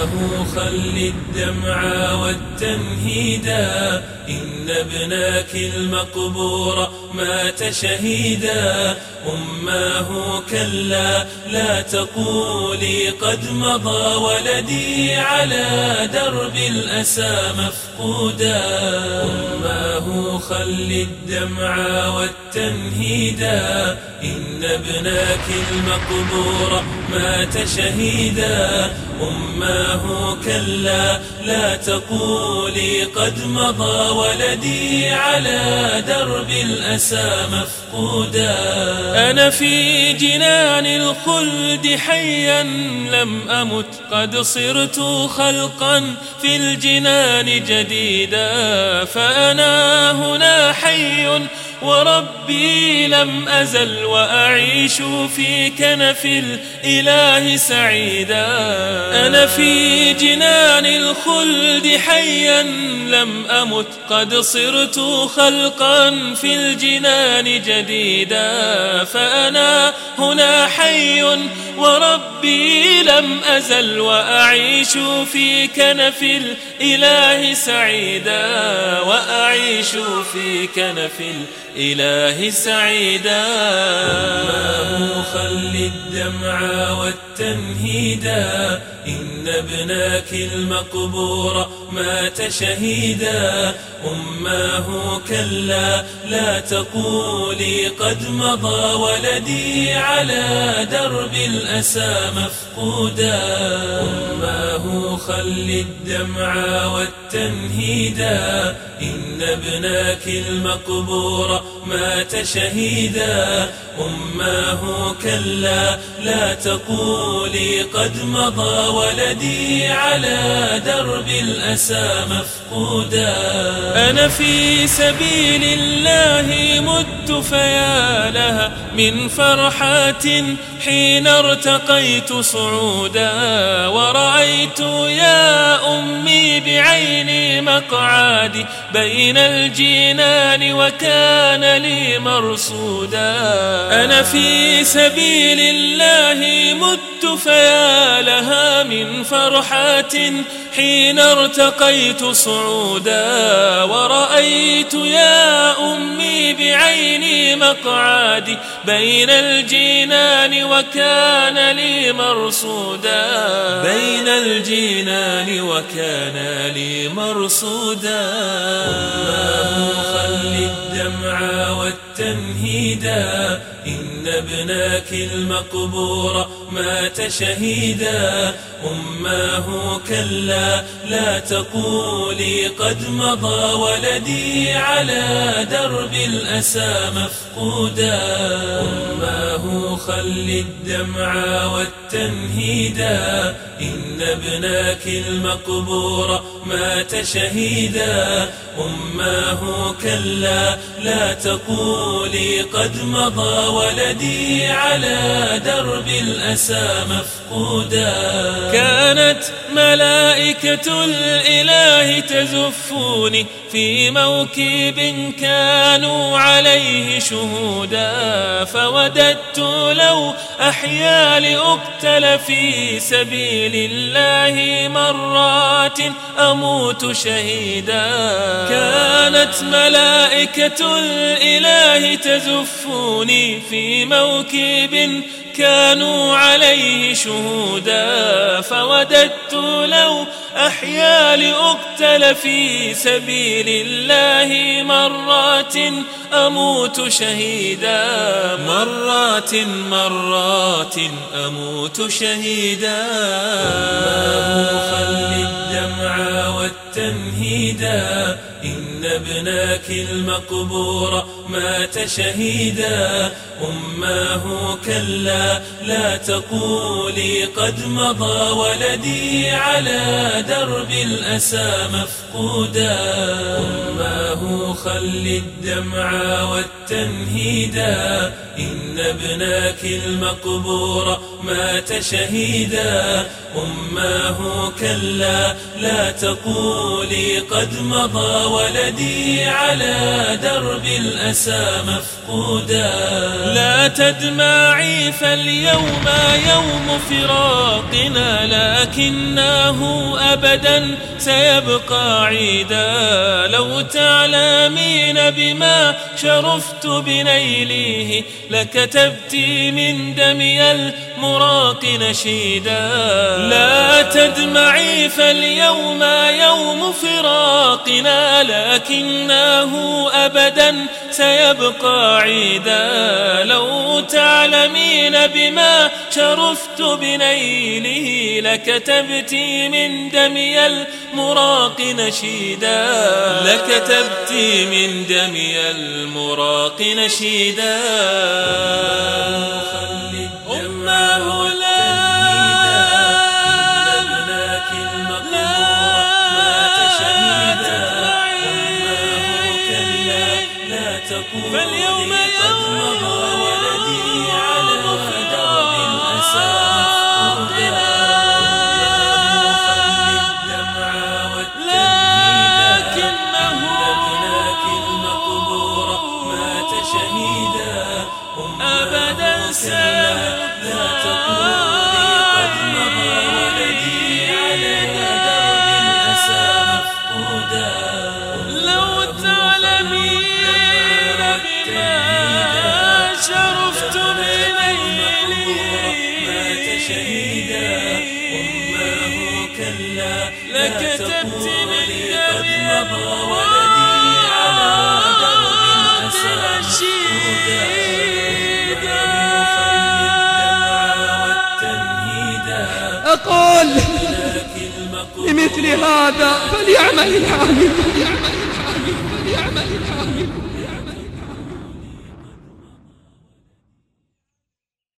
أماه خل الدمع والتنهيدا، إن ابناك المقبور مات شهيدا. أماه كلا لا تقولي قد مضى ولدي على درب الأسى مفقودا. أماه خل الدمع والتنهيدا، إن ابناك المقبور مات شهيدا. أماه كلا لا تقولي قد مضى ولدي على درب الأسى مفقودا. أنا في جنان الخلد حيا لم أمت، قد صرت خلقا في الجنان جديدا. فأنا هنا حي وربي لم أزل، وأعيش في كنف الإله سعيدا. أنا في جنان الخلد حيا لم أمت، قد صرت خلقا في الجنان جديدا. فأنا هنا حي وربي لم أزل، وأعيش في كنف الإله سعيدا. وأعيش في كنف الإله سعيدا. أماه خل الدمع والتنهيدا، إن ابناك المقبور مات شهيدا. أماه كلا لا تقولي قد مضى ولدي على درب الأسى مفقودا. أماه خل الدمع والتنهيدا، إن ابناك المقبور مات شهيدا. أماه كلا لا تقولي قد مضى ولدي على درب الأسى مفقودا. أنا في سبيل الله مت، فيا لها من فرحة حين ارتقيت صعودا. ورأيت يا أمي بعيني مقعدي بين الجنان وكان لي مرصودا. أنا في سبيل الله مت، فيا لها من فرحة حين ارتقيت صعودا. ورأيت يا أمي بعيني مقعدي بين الجنان وكان لي مرصودا. بين الجنان وكان لي مرصودا. أماه خل الدمع والتنهيدا، إن ابناك المقبور مات شهيدا. أماه كلا لا تقولي قد مضى ولدي على درب الأسى مفقودا. أماه خل الدمع والتنهيدا، إن ابناك المقبور مات شهيدا. أماه كلا لا تقولي قد مضى ولدي على درب الأسى مفقودا. كانت ملائكة الإله تزفوني في موكب كانوا عليه شهودا. فوددت لو أحيا لأقتل في سبيل الله مرات أموت شهيدا. كانت ملائكة الإله تزفوني في موكب كانوا عليه شهودا. فوددت لو أحيا لأقتل في سبيل الله مرات أموت شهيدا. مرات أموت شهيدا. أماه خل الدمع والتنهيدا، إن ابناك المقبور مات شهيدا. أماه كلا لا تقولي قد مضى ولدي على درب الأسى مفقودا. أماه خل الدمع والتنهيدا، إن ابناك المقبور مات شهيدا. أماه كلا لا تقولي قد مضى ولدي على درب الأسى مفقودا. لا تدمعي فاليوم يوم فراقنا، لكنه أبدا سيبقى عيدا. لو تعلمين بما شرفت بنيله لكتبت من دمي المراق نشيدا. لا تدمعي فاليوم يوم فراقنا، لكنه أبدا سيبقى عيدا. لو تعلمين بما شرفت بنيله لكتبت من دمي المراق نشيدا. لكتبت من دمي المراق نشيدا. أمه لا ابناك المقبور مات شهيدا. أمه كلا لا تقولي قد مضى ولدي على درب الأسى مفقودا. أبدا لا تقولي قد مضى ولدي على درب الأسى مفقودا. لو تعلمين بما شرفت بنيلي مات شهيدا. أمه كلا لكتبت من قد مضى ولدي على درب الأسى مفقودا. أقول لمثل هذا فليعمل العاملون.